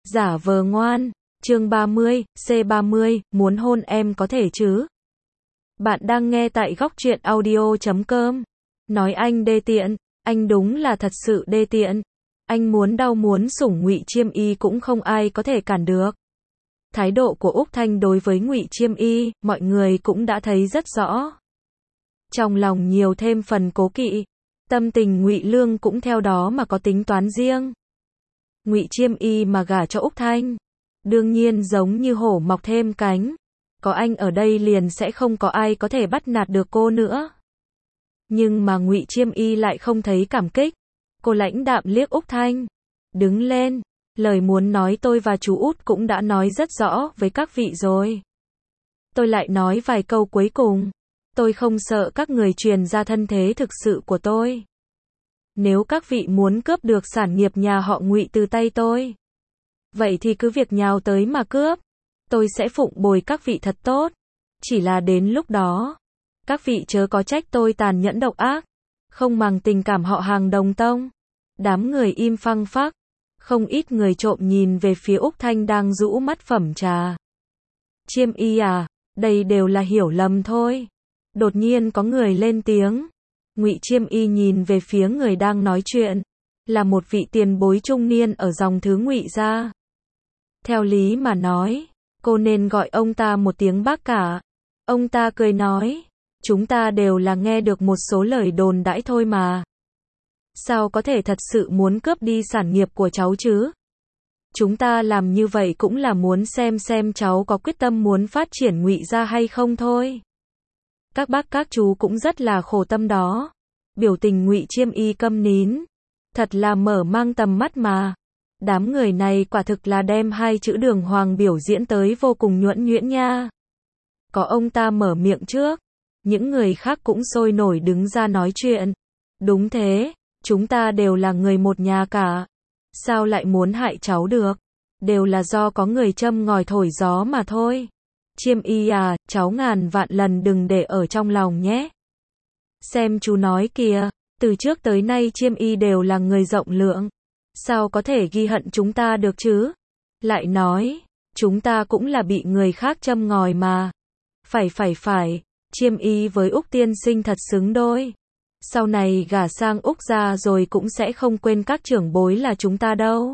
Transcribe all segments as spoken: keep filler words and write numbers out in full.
Giả vờ ngoan, chương ba mươi, C ba mươi, muốn hôn em có thể chứ? Bạn đang nghe tại góc truyện audio chấm com. Nói anh đê tiện, anh đúng là thật sự đê tiện. Anh muốn đau muốn sủng Ngụy Chiêm Y cũng không ai có thể cản được. Thái độ của Úc Thanh đối với Ngụy Chiêm Y, mọi người cũng đã thấy rất rõ. Trong lòng nhiều thêm phần cố kỵ, tâm tình Ngụy Lương cũng theo đó mà có tính toán riêng. Ngụy Chiêm Y mà gả cho Úc Thanh, đương nhiên giống như hổ mọc thêm cánh, có anh ở đây liền sẽ không có ai có thể bắt nạt được cô nữa. Nhưng mà Ngụy Chiêm Y lại không thấy cảm kích, cô lãnh đạm liếc Úc Thanh, đứng lên, lời muốn nói tôi và chú Út cũng đã nói rất rõ với các vị rồi. Tôi lại nói vài câu cuối cùng, tôi không sợ các người truyền ra thân thế thực sự của tôi. Nếu các vị muốn cướp được sản nghiệp nhà họ Ngụy từ tay tôi, vậy thì cứ việc nhào tới mà cướp, tôi sẽ phụng bồi các vị thật tốt. Chỉ là đến lúc đó, các vị chớ có trách tôi tàn nhẫn độc ác, không màng tình cảm họ hàng đồng tông. Đám người im phăng phắc, không ít người trộm nhìn về phía Úc Thanh đang rũ mắt phẩm trà. Chiêm Y à, đây đều là hiểu lầm thôi. Đột nhiên có người lên tiếng. Ngụy Chiêm Y nhìn về phía người đang nói chuyện, là một vị tiền bối trung niên ở dòng thứ Ngụy gia. Theo lý mà nói, cô nên gọi ông ta một tiếng bác cả. Ông ta cười nói, chúng ta đều là nghe được một số lời đồn đãi thôi mà. Sao có thể thật sự muốn cướp đi sản nghiệp của cháu chứ? Chúng ta làm như vậy cũng là muốn xem xem cháu có quyết tâm muốn phát triển Ngụy gia hay không thôi. Các bác các chú cũng rất là khổ tâm đó. Biểu tình Ngụy Chiêm Y câm nín, thật là mở mang tầm mắt mà. Đám người này quả thực là đem hai chữ đường hoàng biểu diễn tới vô cùng nhuần nhuyễn nha. Có ông ta mở miệng trước, những người khác cũng sôi nổi đứng ra nói chuyện. Đúng thế, chúng ta đều là người một nhà cả. Sao lại muốn hại cháu được? Đều là do có người châm ngòi thổi gió mà thôi. Chiêm Y à, cháu ngàn vạn lần đừng để ở trong lòng nhé. Xem chú nói kìa, từ trước tới nay Chiêm Y đều là người rộng lượng. Sao có thể ghi hận chúng ta được chứ? Lại nói, chúng ta cũng là bị người khác châm ngòi mà. Phải phải phải, Chiêm Y với Úc tiên sinh thật xứng đôi. Sau này gả sang Úc gia rồi cũng sẽ không quên các trưởng bối là chúng ta đâu.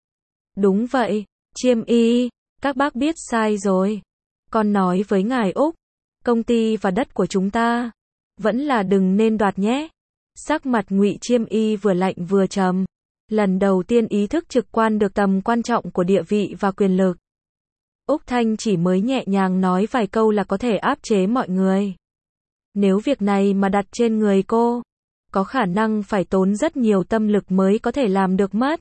Đúng vậy, Chiêm Y, các bác biết sai rồi. Con nói với ngài Úc, công ty và đất của chúng ta, vẫn là đừng nên đoạt nhé. Sắc mặt Ngụy Chiêm Y vừa lạnh vừa trầm. Lần đầu tiên ý thức trực quan được tầm quan trọng của địa vị và quyền lực. Úc Thanh chỉ mới nhẹ nhàng nói vài câu là có thể áp chế mọi người. Nếu việc này mà đặt trên người cô, có khả năng phải tốn rất nhiều tâm lực mới có thể làm được mất.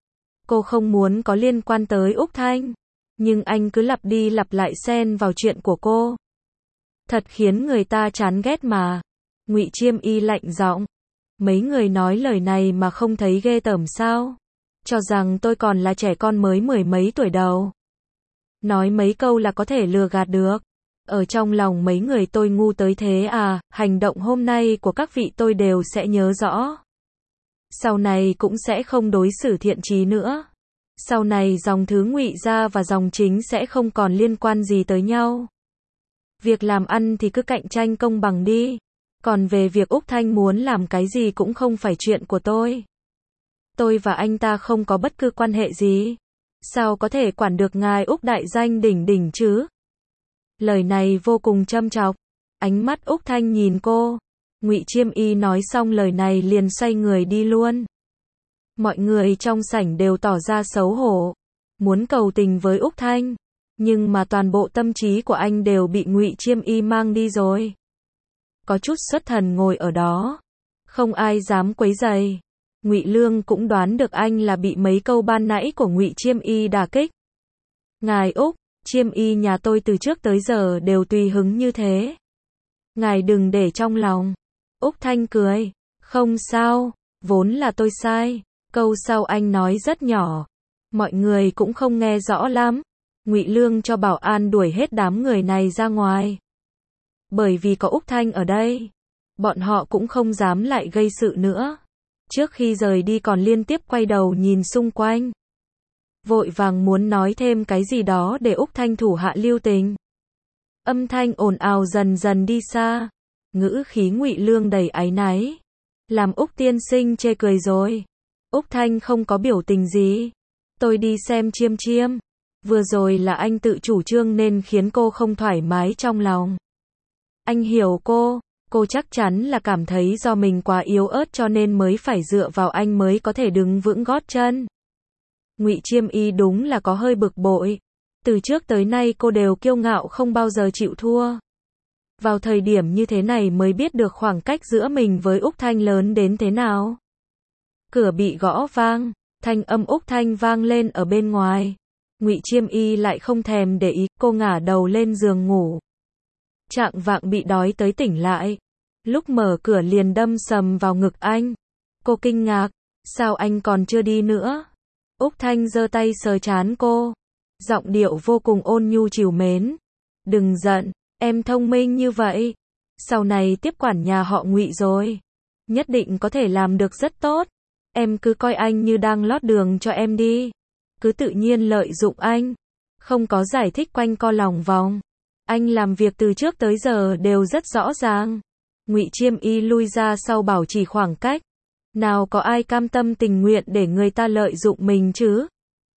Cô không muốn có liên quan tới Úc Thanh, nhưng anh cứ lặp đi lặp lại xen vào chuyện của cô. Thật khiến người ta chán ghét mà. Ngụy Chiêm Y lạnh giọng. Mấy người nói lời này mà không thấy ghê tởm sao? Cho rằng tôi còn là trẻ con mới mười mấy tuổi đầu. Nói mấy câu là có thể lừa gạt được. Ở trong lòng mấy người tôi ngu tới thế à? Hành động hôm nay của các vị tôi đều sẽ nhớ rõ. Sau này cũng sẽ không đối xử thiện chí nữa. Sau này dòng thứ Ngụy gia và dòng chính sẽ không còn liên quan gì tới nhau. Việc làm ăn thì cứ cạnh tranh công bằng đi. Còn về việc Úc Thanh muốn làm cái gì cũng không phải chuyện của tôi. Tôi và anh ta không có bất cứ quan hệ gì. Sao có thể quản được ngài Úc đại danh đỉnh đỉnh chứ? Lời này vô cùng châm chọc. Ánh mắt Úc Thanh nhìn cô. Ngụy Chiêm Y nói xong lời này liền xoay người đi luôn. Mọi người trong sảnh đều tỏ ra xấu hổ, muốn cầu tình với Úc Thanh, nhưng mà toàn bộ tâm trí của anh đều bị Ngụy Chiêm Y mang đi rồi. Có chút xuất thần ngồi ở đó, không ai dám quấy rầy. Ngụy Lương cũng đoán được anh là bị mấy câu ban nãy của Ngụy Chiêm Y đả kích. Ngài Úc, Chiêm Y nhà tôi từ trước tới giờ đều tùy hứng như thế. Ngài đừng để trong lòng. Úc Thanh cười, không sao, vốn là tôi sai. Câu sau anh nói rất nhỏ, mọi người cũng không nghe rõ lắm. Ngụy Lương cho bảo an đuổi hết đám người này ra ngoài. Bởi vì có Úc Thanh ở đây, bọn họ cũng không dám lại gây sự nữa. Trước khi rời đi còn liên tiếp quay đầu nhìn xung quanh. vội vàng muốn nói thêm cái gì đó để Úc Thanh thủ hạ lưu tình. Âm thanh ồn ào dần dần đi xa, ngữ khí Ngụy Lương đầy áy náy, làm Úc tiên sinh chê cười rồi. Úc Thanh không có biểu tình gì. Tôi đi xem Chiêm Chiêm. Vừa rồi là anh tự chủ trương nên khiến cô không thoải mái trong lòng. Anh hiểu cô, cô chắc chắn là cảm thấy do mình quá yếu ớt cho nên mới phải dựa vào anh mới có thể đứng vững gót chân. Ngụy Chiêm Y đúng là có hơi bực bội. Từ trước tới nay cô đều kiêu ngạo không bao giờ chịu thua. Vào thời điểm như thế này mới biết được khoảng cách giữa mình với Úc Thanh lớn đến thế nào. Cửa bị gõ vang, thanh âm Úc Thanh vang lên ở bên ngoài. Ngụy Chiêm Y lại không thèm để ý, cô ngả đầu lên giường ngủ. Trạng vạng bị đói tới tỉnh lại. Lúc mở cửa liền đâm sầm vào ngực anh. Cô kinh ngạc, sao anh còn chưa đi nữa? Úc Thanh giơ tay sờ trán cô. Giọng điệu vô cùng ôn nhu trìu mến. Đừng giận, em thông minh như vậy. Sau này tiếp quản nhà họ Ngụy rồi. Nhất định có thể làm được rất tốt. Em cứ coi anh như đang lót đường cho em đi. Cứ tự nhiên lợi dụng anh. Không có giải thích quanh co lòng vòng. Anh làm việc từ trước tới giờ đều rất rõ ràng. Ngụy Chiêm Y lui ra sau bảo trì khoảng cách. Nào có ai cam tâm tình nguyện để người ta lợi dụng mình chứ?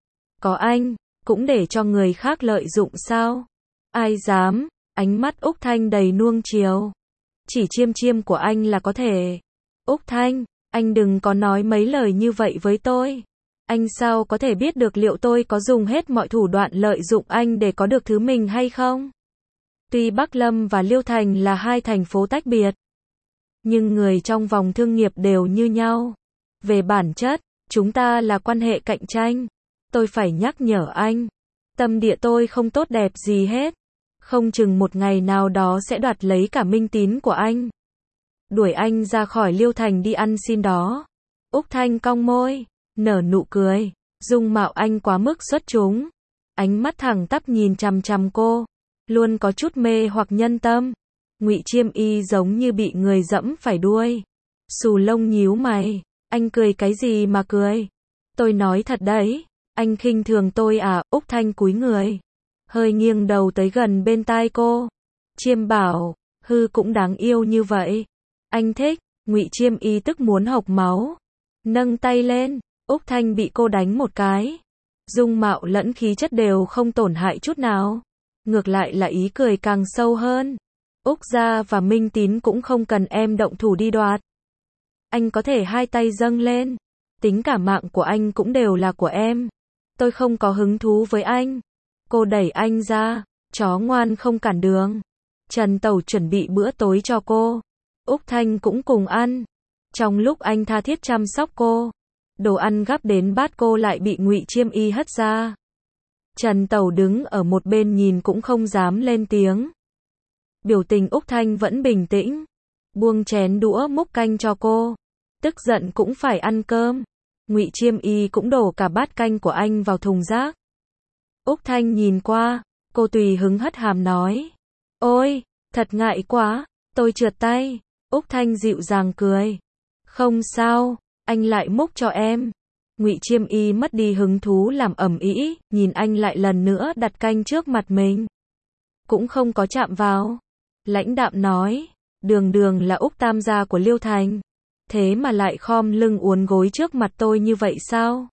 Có anh, cũng để cho người khác lợi dụng sao? Ai dám? Ánh mắt Úc Thanh đầy nuông chiều. Chỉ Chiêm Chiêm của anh là có thể. Úc Thanh, anh đừng có nói mấy lời như vậy với tôi. Anh sao có thể biết được liệu tôi có dùng hết mọi thủ đoạn lợi dụng anh để có được thứ mình hay không? Tuy Bắc Lâm và Liêu Thành là hai thành phố tách biệt, nhưng người trong vòng thương nghiệp đều như nhau. Về bản chất, chúng ta là quan hệ cạnh tranh. Tôi phải nhắc nhở anh. Tâm địa tôi không tốt đẹp gì hết. Không chừng một ngày nào đó sẽ đoạt lấy cả minh tín của anh. Đuổi anh ra khỏi Liêu Thành đi ăn xin đó. Úc Thanh cong môi, nở nụ cười. Dung mạo anh quá mức xuất chúng. Ánh mắt thẳng tắp nhìn chằm chằm cô. Luôn có chút mê hoặc nhân tâm. Ngụy Chiêm Y giống như bị người dẫm phải đuôi. Xù lông nhíu mày. Anh cười cái gì mà cười? Tôi nói thật đấy. Anh khinh thường tôi à? Úc Thanh cúi người. Hơi nghiêng đầu tới gần bên tai cô. Chiêm bảo, hư cũng đáng yêu như vậy. Anh thích. Ngụy Chiêm Y tức muốn hộc máu. Nâng tay lên. Úc Thanh bị cô đánh một cái. Dung mạo lẫn khí chất đều không tổn hại chút nào. Ngược lại là ý cười càng sâu hơn. Úc gia và Minh Tín cũng không cần em động thủ đi đoạt. Anh có thể hai tay dâng lên. Tính cả mạng của anh cũng đều là của em. Tôi không có hứng thú với anh. Cô đẩy anh ra. Chó ngoan không cản đường. Trần Tẩu chuẩn bị bữa tối cho cô. Úc Thanh cũng cùng ăn. Trong lúc anh tha thiết chăm sóc cô, đồ ăn gắp đến bát cô lại bị Ngụy Chiêm Y hất ra. Trần Tẩu đứng ở một bên nhìn cũng không dám lên tiếng. Biểu tình Úc Thanh vẫn bình tĩnh. Buông chén đũa múc canh cho cô. Tức giận cũng phải ăn cơm. Ngụy Chiêm Y cũng đổ cả bát canh của anh vào thùng rác. Úc Thanh nhìn qua, cô tùy hứng hất hàm nói. Ôi, thật ngại quá, tôi trượt tay. Úc Thanh dịu dàng cười. Không sao, anh lại múc cho em. Ngụy Chiêm Y mất đi hứng thú làm ầm ĩ, nhìn anh lại lần nữa đặt canh trước mặt mình. Cũng không có chạm vào. Lãnh đạm nói, đường đường là Úc tam gia của Liêu Thành. Thế mà lại khom lưng uốn gối trước mặt tôi như vậy sao?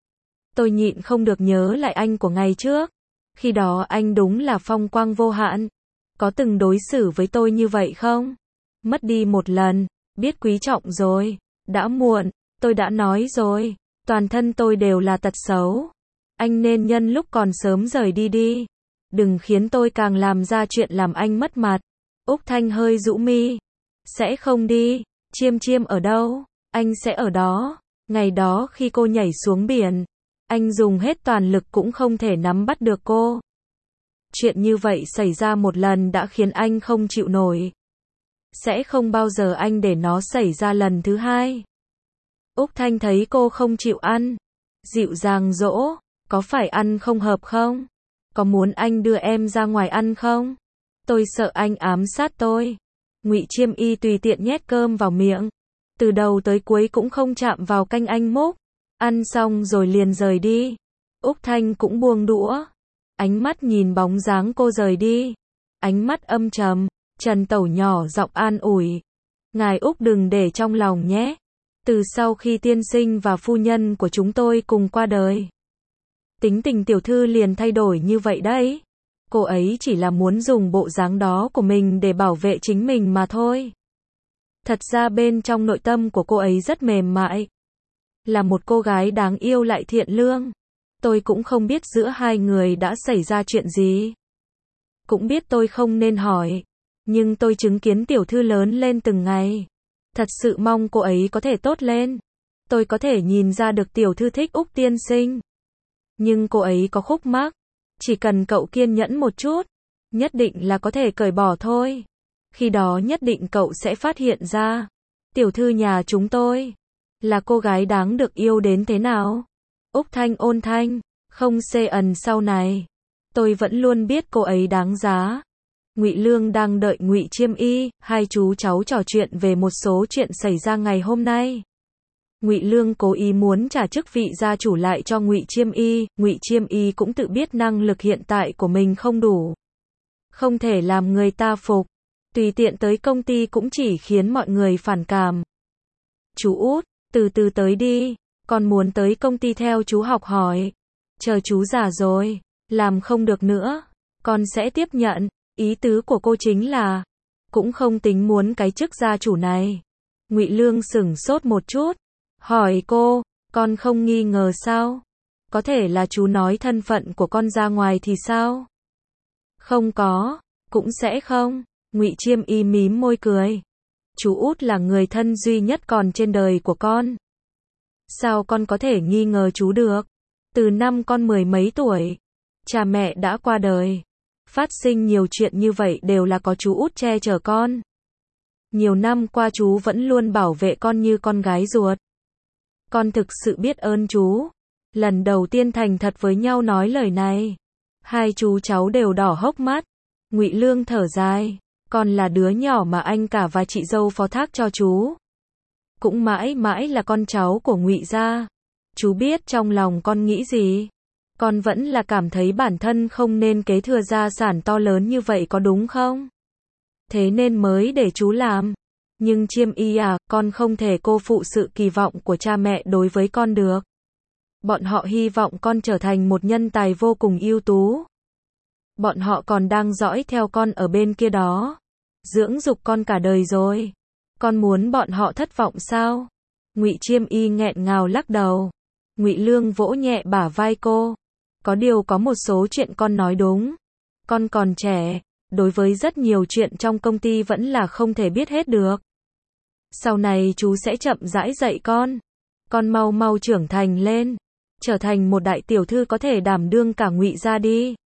Tôi nhịn không được nhớ lại anh của ngày trước. Khi đó anh đúng là phong quang vô hạn. Có từng đối xử với tôi như vậy không? Mất đi một lần, biết quý trọng rồi. Đã muộn, tôi đã nói rồi. Toàn thân tôi đều là tật xấu. Anh nên nhân lúc còn sớm rời đi đi. Đừng khiến tôi càng làm ra chuyện làm anh mất mặt. Úc Thanh hơi rũ mi. Sẽ không đi. Chiêm Chiêm ở đâu? Anh sẽ ở đó. Ngày đó khi cô nhảy xuống biển, anh dùng hết toàn lực cũng không thể nắm bắt được cô. Chuyện như vậy xảy ra một lần đã khiến anh không chịu nổi. Sẽ không bao giờ anh để nó xảy ra lần thứ hai. Úc Thanh thấy cô không chịu ăn. Dịu dàng dỗ. Có phải ăn không hợp không? Có muốn anh đưa em ra ngoài ăn không? Tôi sợ anh ám sát tôi. Ngụy Chiêm Y tùy tiện nhét cơm vào miệng. Từ đầu tới cuối cũng không chạm vào canh anh múc. Ăn xong rồi liền rời đi. Úc Thanh cũng buông đũa, ánh mắt nhìn bóng dáng cô rời đi, ánh mắt âm trầm. Trần Tẩu nhỏ giọng an ủi, ngài Úc đừng để trong lòng nhé, từ sau khi tiên sinh và phu nhân của chúng tôi cùng qua đời, tính tình tiểu thư liền thay đổi như vậy đấy. Cô ấy chỉ là muốn dùng bộ dáng đó của mình để bảo vệ chính mình mà thôi. Thật ra bên trong nội tâm của cô ấy rất mềm mại, là một cô gái đáng yêu lại thiện lương. Tôi cũng không biết giữa hai người đã xảy ra chuyện gì, cũng biết tôi không nên hỏi, nhưng tôi chứng kiến tiểu thư lớn lên từng ngày, thật sự mong cô ấy có thể tốt lên. Tôi có thể nhìn ra được tiểu thư thích Úc tiên sinh, nhưng cô ấy có khúc mắc, chỉ cần cậu kiên nhẫn một chút, nhất định là có thể cởi bỏ thôi. Khi đó nhất định cậu sẽ phát hiện ra, tiểu thư nhà chúng tôi là cô gái đáng được yêu đến thế nào. Úc Thanh ôn thanh, không xê ẩn sau này, tôi vẫn luôn biết cô ấy đáng giá. Ngụy Lương đang đợi Ngụy Chiêm Y, hai chú cháu trò chuyện về một số chuyện xảy ra ngày hôm nay. Ngụy Lương cố ý muốn trả chức vị gia chủ lại cho Ngụy Chiêm Y, Ngụy Chiêm Y cũng tự biết năng lực hiện tại của mình không đủ, không thể làm người ta phục, tùy tiện tới công ty cũng chỉ khiến mọi người phản cảm. Chú Út, từ từ tới đi, con muốn tới công ty theo chú học hỏi, chờ chú già rồi, làm không được nữa, con sẽ tiếp nhận. Ý tứ của cô chính là, cũng không tính muốn cái chức gia chủ này. Ngụy Lương sửng sốt một chút, hỏi cô, con không nghi ngờ sao? Có thể là chú nói thân phận của con ra ngoài thì sao? Không có, cũng sẽ không. Ngụy Chiêm Y mím môi cười. Chú Út là người thân duy nhất còn trên đời của con. Sao con có thể nghi ngờ chú được? Từ năm con mười mấy tuổi, cha mẹ đã qua đời. Phát sinh nhiều chuyện như vậy đều là có chú Út che chở con. Nhiều năm qua chú vẫn luôn bảo vệ con như con gái ruột. Con thực sự biết ơn chú. Lần đầu tiên thành thật với nhau nói lời này, hai chú cháu đều đỏ hốc mắt. Ngụy Lương thở dài, con là đứa nhỏ mà anh cả và chị dâu phó thác cho chú. Cũng mãi mãi là con cháu của Ngụy gia. Chú biết trong lòng con nghĩ gì. Con vẫn là cảm thấy bản thân không nên kế thừa gia sản to lớn như vậy có đúng không? Thế nên mới để chú làm. Nhưng Chiêm Y à, con không thể cô phụ sự kỳ vọng của cha mẹ đối với con được. Bọn họ hy vọng con trở thành một nhân tài vô cùng ưu tú. Bọn họ còn đang dõi theo con ở bên kia đó, dưỡng dục con cả đời rồi. Con muốn bọn họ thất vọng sao? Ngụy Chiêm Y nghẹn ngào lắc đầu. Ngụy Lương vỗ nhẹ bả vai cô. Có điều có một số chuyện con nói đúng. Con còn trẻ, đối với rất nhiều chuyện trong công ty vẫn là không thể biết hết được. Sau này chú sẽ chậm rãi dạy con. Con mau mau trưởng thành lên, trở thành một đại tiểu thư có thể đảm đương cả Ngụy gia đi.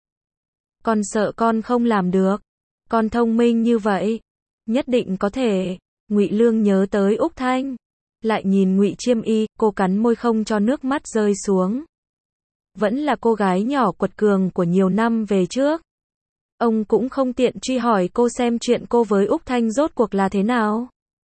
Con sợ con không làm được. Con thông minh như vậy, nhất định có thể. Ngụy Lương nhớ tới Úc Thanh, lại nhìn Ngụy Chiêm Y, cô cắn môi không cho nước mắt rơi xuống. Vẫn là cô gái nhỏ quật cường của nhiều năm về trước. Ông cũng không tiện truy hỏi cô xem chuyện cô với Úc Thanh rốt cuộc là thế nào.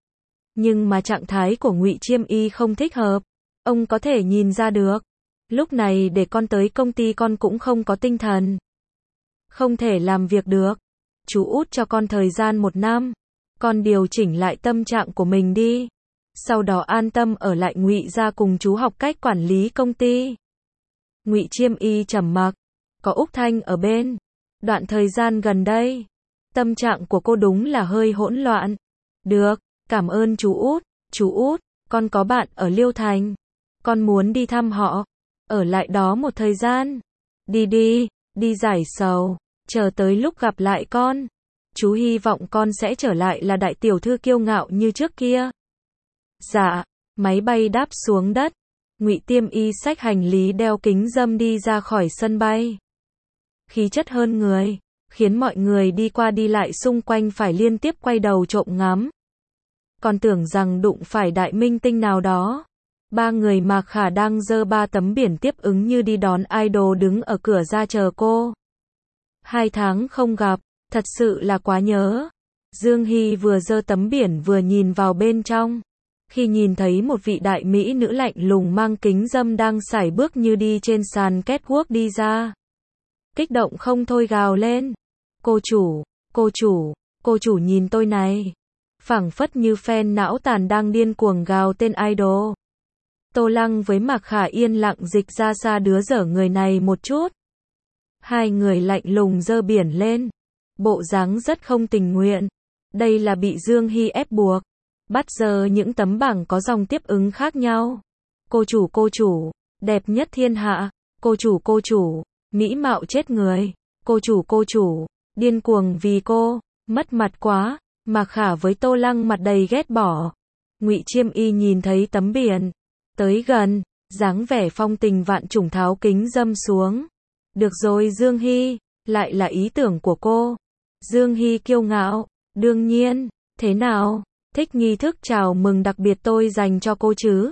Nhưng mà trạng thái của Ngụy Chiêm Y không thích hợp. Ông có thể nhìn ra được. Lúc này để con tới công ty con cũng không có tinh thần. Không thể làm việc được. Chú Út cho con thời gian một năm. Con điều chỉnh lại tâm trạng của mình đi. Sau đó an tâm ở lại Ngụy gia cùng chú học cách quản lý công ty. Ngụy Chiêm Y trầm mặc. Có Úc Thanh ở bên. Đoạn thời gian gần đây, tâm trạng của cô đúng là hơi hỗn loạn. Được, cảm ơn chú Út. Chú Út, con có bạn ở Liêu Thành. Con muốn đi thăm họ. Ở lại đó một thời gian. Đi đi, đi giải sầu. Chờ tới lúc gặp lại con. Chú hy vọng con sẽ trở lại là đại tiểu thư kiêu ngạo như trước kia. Dạ, máy bay đáp xuống đất. Ngụy Chiêm Y xách hành lý đeo kính râm đi ra khỏi sân bay. Khí chất hơn người, khiến mọi người đi qua đi lại xung quanh phải liên tiếp quay đầu trộm ngắm. Còn tưởng rằng đụng phải đại minh tinh nào đó. Ba người Mạc Khả đang giơ ba tấm biển tiếp ứng như đi đón idol đứng ở cửa ra chờ cô. Hai tháng không gặp, thật sự là quá nhớ. Dương Hy vừa giơ tấm biển vừa nhìn vào bên trong. Khi nhìn thấy một vị đại mỹ nữ lạnh lùng mang kính râm đang sải bước như đi trên sàn catwalk đi ra. Kích động không thôi gào lên. Cô chủ, cô chủ, cô chủ nhìn tôi này. Phảng phất như fan não tàn đang điên cuồng gào tên idol. Tô Lăng với Mạc Khả yên lặng dịch ra xa đứa dở người này một chút. Hai người lạnh lùng giơ biển lên. Bộ dáng rất không tình nguyện. Đây là bị Dương Hy ép buộc. Bắt giờ những tấm bảng có dòng tiếp ứng khác nhau. Cô chủ cô chủ, đẹp nhất thiên hạ. Cô chủ cô chủ, mỹ mạo chết người. Cô chủ cô chủ, điên cuồng vì cô, mất mặt quá. Mạc Khả với Tô Lăng mặt đầy ghét bỏ. Ngụy Chiêm Y nhìn thấy tấm biển. Tới gần, dáng vẻ phong tình vạn trùng tháo kính dâm xuống. Được rồi Dương Hy, lại là ý tưởng của cô. Dương Hy kiêu ngạo, đương nhiên, thế nào, thích nghi thức chào mừng đặc biệt tôi dành cho cô chứ?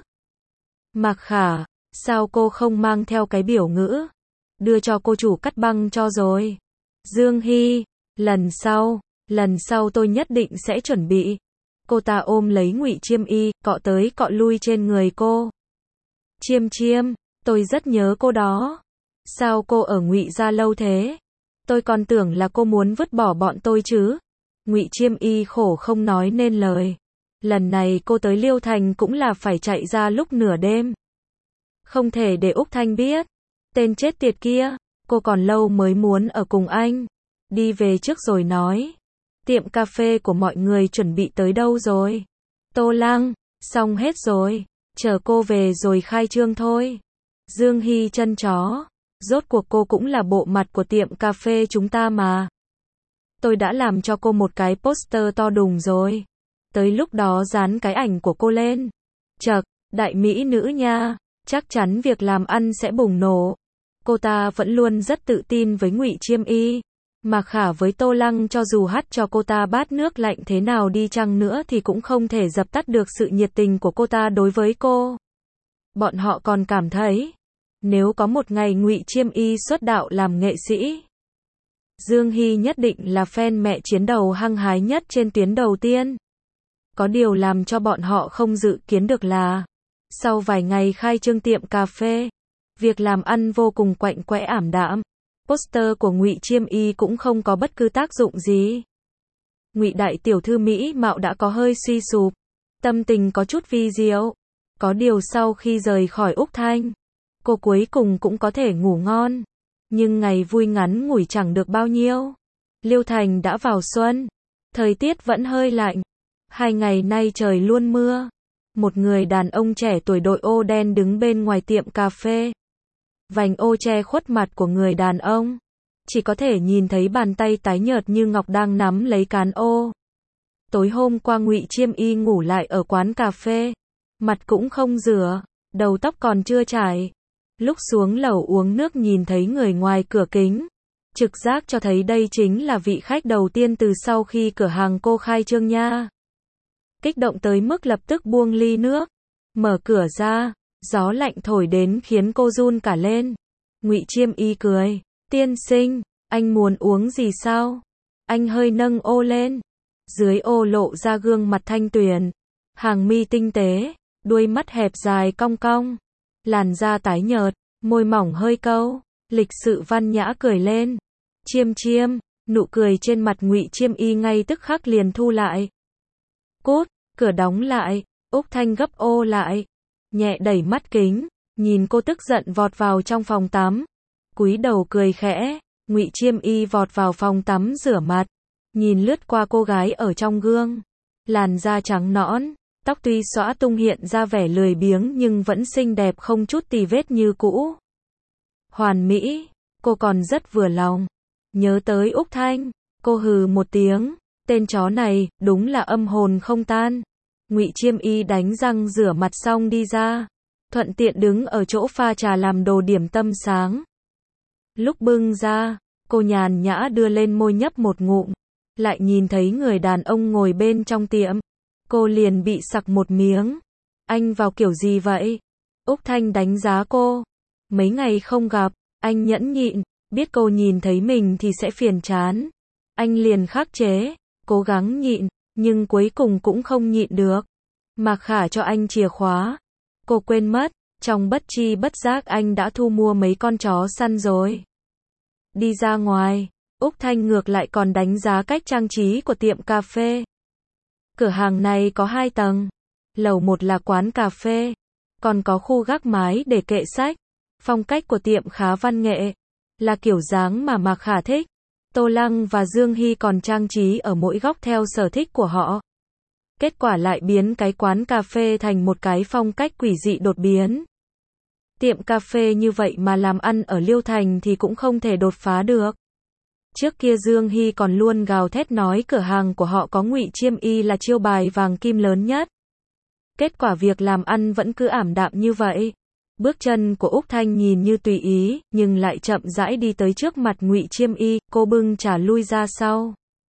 Mạc Khả, sao cô không mang theo cái biểu ngữ? Đưa cho cô chủ cắt băng cho rồi. Dương Hy, lần sau, lần sau tôi nhất định sẽ chuẩn bị. Cô ta ôm lấy Ngụy Chiêm Y, cọ tới cọ lui trên người cô. Chiêm Chiêm, tôi rất nhớ cô đó. Sao cô ở Ngụy gia lâu thế? Tôi còn tưởng là cô muốn vứt bỏ bọn tôi chứ. Ngụy Chiêm Y khổ không nói nên lời. Lần này cô tới Liêu Thành cũng là phải chạy ra lúc nửa đêm. Không thể để Úc Thanh biết. Tên chết tiệt kia, cô còn lâu mới muốn ở cùng anh. Đi về trước rồi nói. Tiệm cà phê của mọi người chuẩn bị tới đâu rồi? Tô Lăng, xong hết rồi. Chờ cô về rồi khai trương thôi. Dương Hy chân chó. Rốt cuộc cô cũng là bộ mặt của tiệm cà phê chúng ta mà. Tôi đã làm cho cô một cái poster to đùng rồi. Tới lúc đó dán cái ảnh của cô lên. Chậc, đại mỹ nữ nha. Chắc chắn việc làm ăn sẽ bùng nổ. Cô ta vẫn luôn rất tự tin với Ngụy Chiêm Y. Mạc Khả với Tô Lăng cho dù hắt cho cô ta bát nước lạnh thế nào đi chăng nữa thì cũng không thể dập tắt được sự nhiệt tình của cô ta đối với cô. Bọn họ còn cảm thấy, nếu có một ngày Ngụy Chiêm Y xuất đạo làm nghệ sĩ, Dương Hy nhất định là fan mẹ chiến đầu hăng hái nhất trên tuyến đầu tiên. Có điều làm cho bọn họ không dự kiến được là, sau vài ngày khai trương tiệm cà phê, việc làm ăn vô cùng quạnh quẽ ảm đạm. Poster của Ngụy Chiêm Y cũng không có bất cứ tác dụng gì. Ngụy đại tiểu thư mỹ mạo đã có hơi suy sụp, tâm tình có chút vi diệu. Có điều sau khi rời khỏi Úc Thanh, cô cuối cùng cũng có thể ngủ ngon. Nhưng ngày vui ngắn ngủi chẳng được bao nhiêu. Liêu Thành đã vào xuân, thời tiết vẫn hơi lạnh. Hai ngày nay trời luôn mưa. Một người đàn ông trẻ tuổi đội ô đen đứng bên ngoài tiệm cà phê. Vành ô che khuất mặt của người đàn ông. Chỉ có thể nhìn thấy bàn tay tái nhợt như ngọc đang nắm lấy cán ô. Tối hôm qua Ngụy Chiêm Y ngủ lại ở quán cà phê. Mặt cũng không rửa, đầu tóc còn chưa chải. Lúc xuống lầu uống nước nhìn thấy người ngoài cửa kính. Trực giác cho thấy đây chính là vị khách đầu tiên từ sau khi cửa hàng cô khai trương nha. Kích động tới mức lập tức buông ly nước. Mở cửa ra. Gió lạnh thổi đến khiến cô run cả lên. Ngụy Chiêm Y cười. Tiên sinh, anh muốn uống gì sao? Anh hơi nâng ô lên. Dưới ô lộ ra gương mặt thanh tuyền. Hàng mi tinh tế. Đuôi mắt hẹp dài cong cong. Làn da tái nhợt. Môi mỏng hơi câu. Lịch sự văn nhã cười lên. Chiêm Chiêm. Nụ cười trên mặt Ngụy Chiêm Y ngay tức khắc liền thu lại. Cút. Cửa đóng lại. Úc Thanh gấp ô lại. Nhẹ đẩy mắt kính, nhìn cô tức giận vọt vào trong phòng tắm. Cúi đầu cười khẽ, Ngụy Chiêm Y vọt vào phòng tắm rửa mặt. Nhìn lướt qua cô gái ở trong gương. Làn da trắng nõn, tóc tuy xõa tung hiện ra vẻ lười biếng nhưng vẫn xinh đẹp không chút tì vết như cũ. Hoàn mỹ, cô còn rất vừa lòng. Nhớ tới Úc Thanh, cô hừ một tiếng. Tên chó này, đúng là âm hồn không tan. Ngụy Chiêm Y đánh răng rửa mặt xong đi ra. Thuận tiện đứng ở chỗ pha trà làm đồ điểm tâm sáng. Lúc bưng ra, cô nhàn nhã đưa lên môi nhấp một ngụm. Lại nhìn thấy người đàn ông ngồi bên trong tiệm. Cô liền bị sặc một miếng. Anh vào kiểu gì vậy? Úc Thanh đánh giá cô. Mấy ngày không gặp, anh nhẫn nhịn. Biết cô nhìn thấy mình thì sẽ phiền chán. Anh liền khắc chế, cố gắng nhịn. Nhưng cuối cùng cũng không nhịn được. Mạc Khả cho anh chìa khóa. Cô quên mất, trong bất tri bất giác anh đã thu mua mấy con chó săn rồi. Đi ra ngoài, Úc Thanh ngược lại còn đánh giá cách trang trí của tiệm cà phê. Cửa hàng này có hai tầng. Lầu một là quán cà phê, còn có khu gác mái để kệ sách. Phong cách của tiệm khá văn nghệ, là kiểu dáng mà Mạc Khả thích. Tô Lăng và Dương Hy còn trang trí ở mỗi góc theo sở thích của họ. Kết quả lại biến cái quán cà phê thành một cái phong cách quỷ dị đột biến. Tiệm cà phê như vậy mà làm ăn ở Liêu Thành thì cũng không thể đột phá được. Trước kia Dương Hy còn luôn gào thét nói cửa hàng của họ có Ngụy Chiêm Y là chiêu bài vàng kim lớn nhất. Kết quả việc làm ăn vẫn cứ ảm đạm như vậy. Bước chân của Úc Thanh nhìn như tùy ý, nhưng lại chậm rãi đi tới trước mặt Ngụy Chiêm Y, cô bưng trà lui ra sau.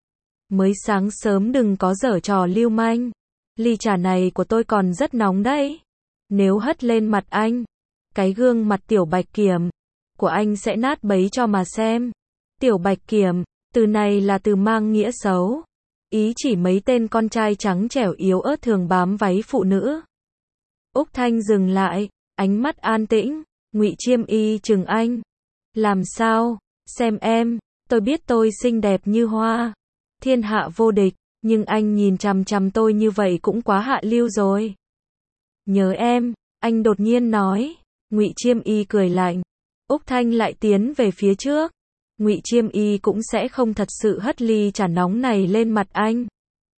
Mới sáng sớm đừng có giở trò lưu manh. Ly trà này của tôi còn rất nóng đấy. Nếu hất lên mặt anh, cái gương mặt Tiểu Bạch Kiểm của anh sẽ nát bấy cho mà xem. Tiểu Bạch Kiểm, từ này là từ mang nghĩa xấu. Ý chỉ mấy tên con trai trắng trẻo yếu ớt thường bám váy phụ nữ. Úc Thanh dừng lại, ánh mắt an tĩnh. Ngụy Chiêm Y chừng anh. Làm sao? Xem em, tôi biết tôi xinh đẹp như hoa, thiên hạ vô địch, nhưng anh nhìn chằm chằm tôi như vậy cũng quá hạ lưu rồi. Nhớ em, anh đột nhiên nói. Ngụy Chiêm Y cười lạnh. Úc Thanh lại tiến về phía trước. Ngụy Chiêm Y cũng sẽ không thật sự hất ly trà nóng này lên mặt anh.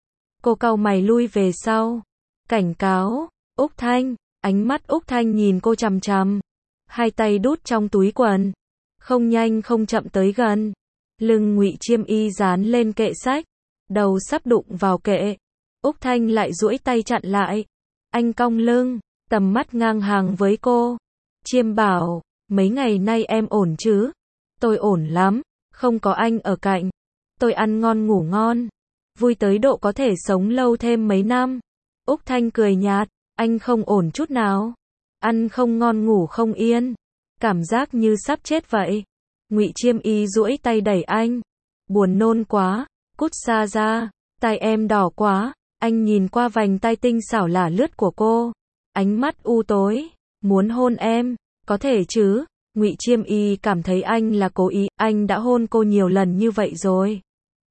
Cô cau mày lui về sau. Cảnh cáo, Úc Thanh, ánh mắt Úc Thanh nhìn cô chằm chằm. Hai tay đút trong túi quần. Không nhanh không chậm tới gần. Lưng Ngụy Chiêm Y dán lên kệ sách. Đầu sắp đụng vào kệ. Úc Thanh lại duỗi tay chặn lại. Anh cong lưng, tầm mắt ngang hàng với cô. Chiêm bảo, mấy ngày nay em ổn chứ? Tôi ổn lắm, không có anh ở cạnh. Tôi ăn ngon ngủ ngon. Vui tới độ có thể sống lâu thêm mấy năm. Úc Thanh cười nhạt, anh không ổn chút nào. Ăn không ngon ngủ không yên. Cảm giác như sắp chết vậy. Ngụy Chiêm Y duỗi tay đẩy anh. Buồn nôn quá, cút xa ra. Tai em đỏ quá. Anh nhìn qua vành tay tinh xảo lả lướt của cô. Ánh mắt u tối. Muốn hôn em, có thể chứ? Ngụy Chiêm Y cảm thấy anh là cố ý, anh đã hôn cô nhiều lần như vậy rồi.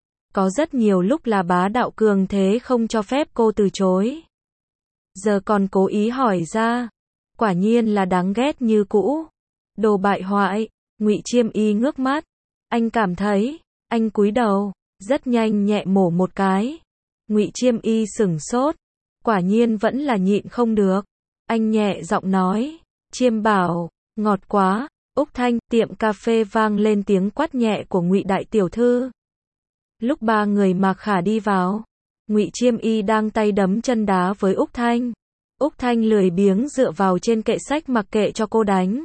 Có rất nhiều lúc là bá đạo cường thế không cho phép cô từ chối. Giờ còn cố ý hỏi ra. Quả nhiên là đáng ghét như cũ. Đồ bại hoại. Ngụy Chiêm Y ngước mắt. Anh cảm thấy, anh cúi đầu, rất nhanh nhẹ mổ một cái. Ngụy Chiêm Y sửng sốt. Quả nhiên vẫn là nhịn không được. Anh nhẹ giọng nói. Chiêm bảo, ngọt quá. Úc Thanh, tiệm cà phê vang lên tiếng quát nhẹ của Ngụy đại tiểu thư. Lúc ba người Mạc Khả đi vào, Ngụy Chiêm Y đang tay đấm chân đá với Úc Thanh. Úc Thanh lười biếng dựa vào trên kệ sách mặc kệ cho cô đánh.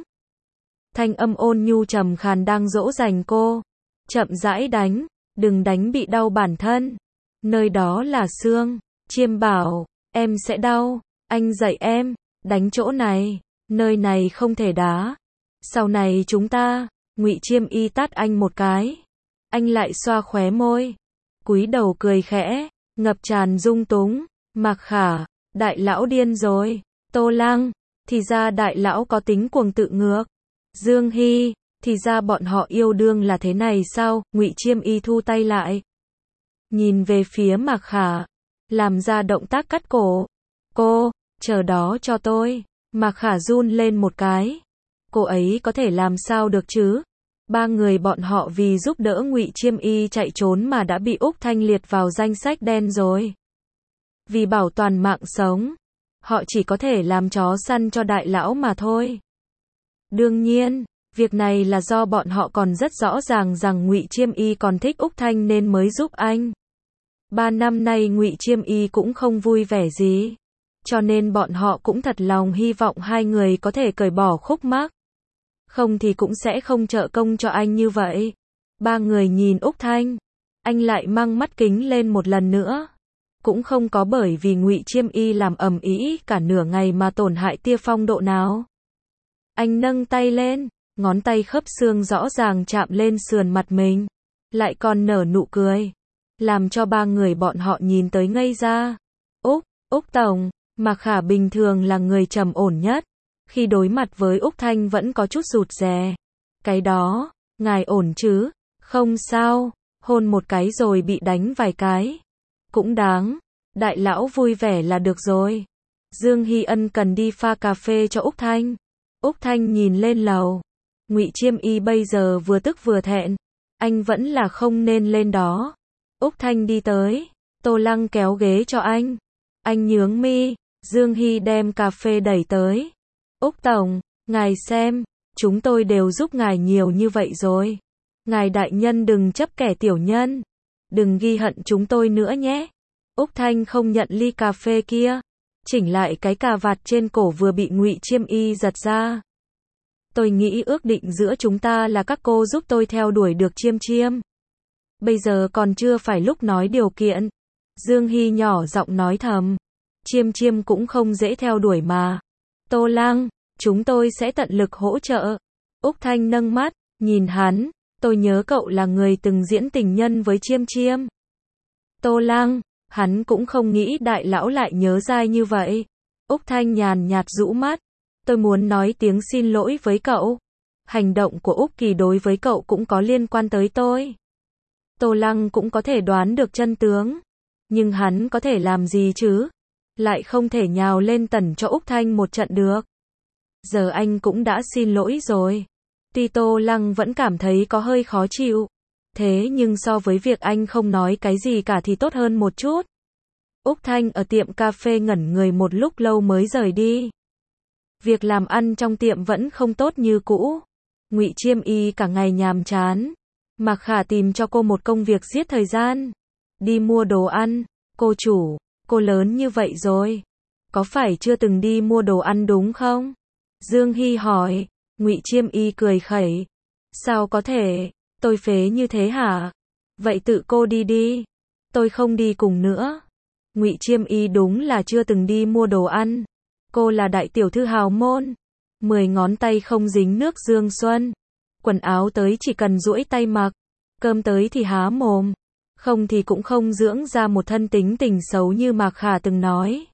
Thanh âm ôn nhu trầm khàn đang dỗ dành cô. Chậm rãi đánh, đừng đánh bị đau bản thân. Nơi đó là xương. Chiêm bảo, em sẽ đau. Anh dạy em, đánh chỗ này, nơi này không thể đá. Sau này chúng ta, Ngụy Chiêm Y tát anh một cái. Anh lại xoa khóe môi, cúi đầu cười khẽ, ngập tràn dung túng. Mạc Khả, đại lão điên rồi. Tô Lăng, thì ra đại lão có tính cuồng tự ngược. Dương Hy, thì ra bọn họ yêu đương là thế này sao? Ngụy Chiêm Y thu tay lại, nhìn về phía Mạc Khả, làm ra động tác cắt cổ. Cô, chờ đó cho tôi. Mạc Khả run lên một cái. Cô ấy có thể làm sao được chứ? Ba người bọn họ vì giúp đỡ Ngụy Chiêm Y chạy trốn mà đã bị Úc Thanh liệt vào danh sách đen rồi. Vì bảo toàn mạng sống, họ chỉ có thể làm chó săn cho đại lão mà thôi. Đương nhiên, việc này là do bọn họ còn rất rõ ràng rằng Ngụy Chiêm Y còn thích Úc Thanh nên mới giúp anh. Ba năm nay Ngụy Chiêm Y cũng không vui vẻ gì, cho nên bọn họ cũng thật lòng hy vọng hai người có thể cởi bỏ khúc mắc. Không thì cũng sẽ không trợ công cho anh như vậy. Ba người nhìn Úc Thanh, anh lại mang mắt kính lên một lần nữa. Cũng không có bởi vì Ngụy Chiêm Y làm ầm ĩ cả nửa ngày mà tổn hại tia phong độ nào. Anh nâng tay lên, ngón tay khớp xương rõ ràng chạm lên sườn mặt mình, lại còn nở nụ cười, làm cho ba người bọn họ nhìn tới ngây ra. Úc, Úc Tổng, Mạc Khả bình thường là người trầm ổn nhất, khi đối mặt với Úc Thanh vẫn có chút rụt rè. Cái đó, ngài ổn chứ? Không sao, hôn một cái rồi bị đánh vài cái. Cũng đáng, đại lão vui vẻ là được rồi. Dương Hy Ân cần đi pha cà phê cho Úc Thanh. Úc Thanh nhìn lên lầu. Ngụy Chiêm Y bây giờ vừa tức vừa thẹn. Anh vẫn là không nên lên đó. Úc Thanh đi tới. Tô Lăng kéo ghế cho anh. Anh nhướng mi. Dương Hy đem cà phê đẩy tới. Úc Tổng, ngài xem, chúng tôi đều giúp ngài nhiều như vậy rồi. Ngài đại nhân đừng chấp kẻ tiểu nhân. Đừng ghi hận chúng tôi nữa nhé. Úc Thanh không nhận ly cà phê kia. Chỉnh lại cái cà vạt trên cổ vừa bị Ngụy Chiêm Y giật ra. Tôi nghĩ ước định giữa chúng ta là các cô giúp tôi theo đuổi được Chiêm Chiêm. Bây giờ còn chưa phải lúc nói điều kiện. Dương Hy nhỏ giọng nói thầm. Chiêm Chiêm cũng không dễ theo đuổi mà. Tô Lăng, chúng tôi sẽ tận lực hỗ trợ. Úc Thanh nâng mắt, nhìn hắn. Tôi nhớ cậu là người từng diễn tình nhân với Chiêm Chiêm. Tô Lăng, hắn cũng không nghĩ đại lão lại nhớ dai như vậy. Úc Thanh nhàn nhạt rũ mắt. Tôi muốn nói tiếng xin lỗi với cậu. Hành động của Úc Kỳ đối với cậu cũng có liên quan tới tôi. Tô Lăng cũng có thể đoán được chân tướng. Nhưng hắn có thể làm gì chứ? Lại không thể nhào lên tẩn cho Úc Thanh một trận được. Giờ anh cũng đã xin lỗi rồi. Tuy Tô Lăng vẫn cảm thấy có hơi khó chịu. Thế nhưng so với việc anh không nói cái gì cả thì tốt hơn một chút. Úc Thanh ở tiệm cà phê ngẩn người một lúc lâu mới rời đi. Việc làm ăn trong tiệm vẫn không tốt như cũ. Ngụy Chiêm Y cả ngày nhàm chán. Mạc Khả tìm cho cô một công việc giết thời gian. Đi mua đồ ăn. Cô chủ, cô lớn như vậy rồi. Có phải chưa từng đi mua đồ ăn đúng không? Dương Hy hỏi. Ngụy Chiêm Y cười khẩy. Sao có thể, tôi phế như thế hả? Vậy tự cô đi đi. Tôi không đi cùng nữa. Ngụy Chiêm Y đúng là chưa từng đi mua đồ ăn. Cô là đại tiểu thư hào môn. Mười ngón tay không dính nước dương xuân. Quần áo tới chỉ cần duỗi tay mặc. Cơm tới thì há mồm. Không thì cũng không dưỡng ra một thân tính tình xấu như Mạc Khả từng nói.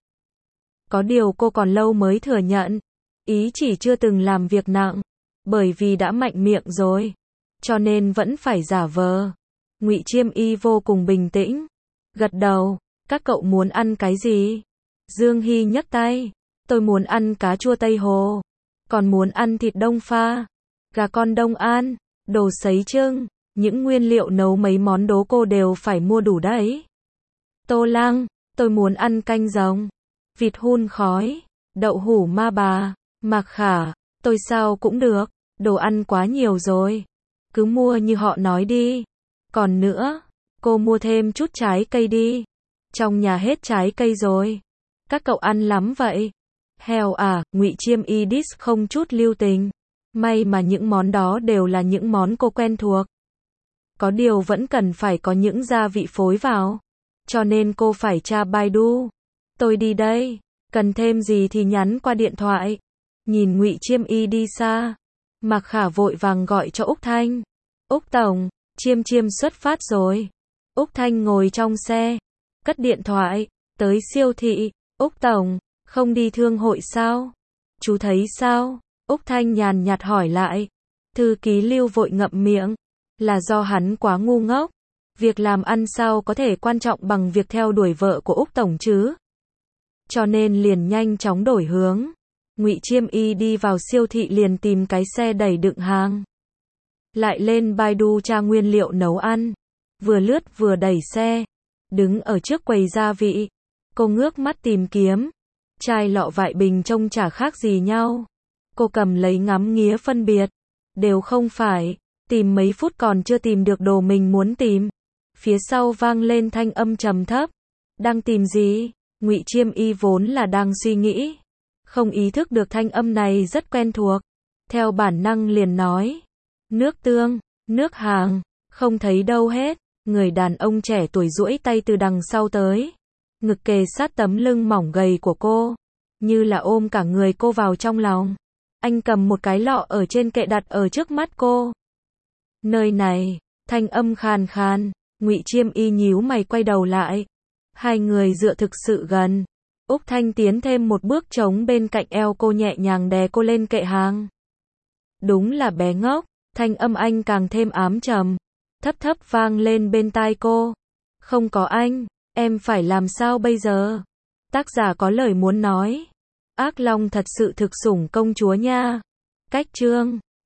Có điều cô còn lâu mới thừa nhận. Ý chỉ chưa từng làm việc nặng. Bởi vì đã mạnh miệng rồi. Cho nên vẫn phải giả vờ. Ngụy Chiêm Y vô cùng bình tĩnh. Gật đầu. Các cậu muốn ăn cái gì? Dương Hy nhấc tay. Tôi muốn ăn cá chua Tây Hồ. Còn muốn ăn thịt đông pha. Gà con Đông An. Đồ sấy trưng. Những nguyên liệu nấu mấy món đố cô đều phải mua đủ đấy. Tô Lăng. Tôi muốn ăn canh rồng. Vịt hun khói. Đậu hủ ma bà. Mạc Khả. Tôi sao cũng được. Đồ ăn quá nhiều rồi. Cứ mua như họ nói đi. Còn nữa. Cô mua thêm chút trái cây đi. Trong nhà hết trái cây rồi. Các cậu ăn lắm vậy. Heo à, Ngụy Chiêm Y diss không chút lưu tình. May mà những món đó đều là những món cô quen thuộc. Có điều vẫn cần phải có những gia vị phối vào. Cho nên cô phải tra Baidu. Tôi đi đây. Cần thêm gì thì nhắn qua điện thoại. Nhìn Ngụy Chiêm Y đi xa. Mạc Khả vội vàng gọi cho Úc Thanh. Úc Tổng, Chiêm Chiêm xuất phát rồi. Úc Thanh ngồi trong xe. Cất điện thoại. Tới siêu thị. Úc Tổng, không đi thương hội sao? Chú thấy sao? Úc Thanh nhàn nhạt hỏi lại. Thư ký Lưu vội ngậm miệng. Là do hắn quá ngu ngốc. Việc làm ăn sao có thể quan trọng bằng việc theo đuổi vợ của Úc Tổng chứ? Cho nên liền nhanh chóng đổi hướng. Ngụy Chiêm Y đi vào siêu thị liền tìm cái xe đẩy đựng hàng. Lại lên Baidu tra nguyên liệu nấu ăn. Vừa lướt vừa đẩy xe. Đứng ở trước quầy gia vị. Cô ngước mắt tìm kiếm. Chai lọ vại bình trông chả khác gì nhau. Cô cầm lấy ngắm nghía phân biệt. Đều không phải. Tìm mấy phút còn chưa tìm được đồ mình muốn tìm. Phía sau vang lên thanh âm trầm thấp. Đang tìm gì? Ngụy Chiêm Y vốn là đang suy nghĩ. Không ý thức được thanh âm này rất quen thuộc. Theo bản năng liền nói. Nước tương, nước hàng, không thấy đâu hết. Người đàn ông trẻ tuổi duỗi tay từ đằng sau tới. Ngực kề sát tấm lưng mỏng gầy của cô. Như là ôm cả người cô vào trong lòng. Anh cầm một cái lọ ở trên kệ đặt ở trước mắt cô. Nơi này, thanh âm khàn khàn. Ngụy Chiêm Y nhíu mày quay đầu lại. Hai người dựa thực sự gần. Úc Thanh tiến thêm một bước trống bên cạnh eo cô nhẹ nhàng đè cô lên kệ hàng. Đúng là bé ngốc, thanh âm anh càng thêm ám trầm, thấp thấp vang lên bên tai cô. Không có anh, em phải làm sao bây giờ? Tác giả có lời muốn nói. Ác Long thật sự thực sủng công chúa nha. Cách chương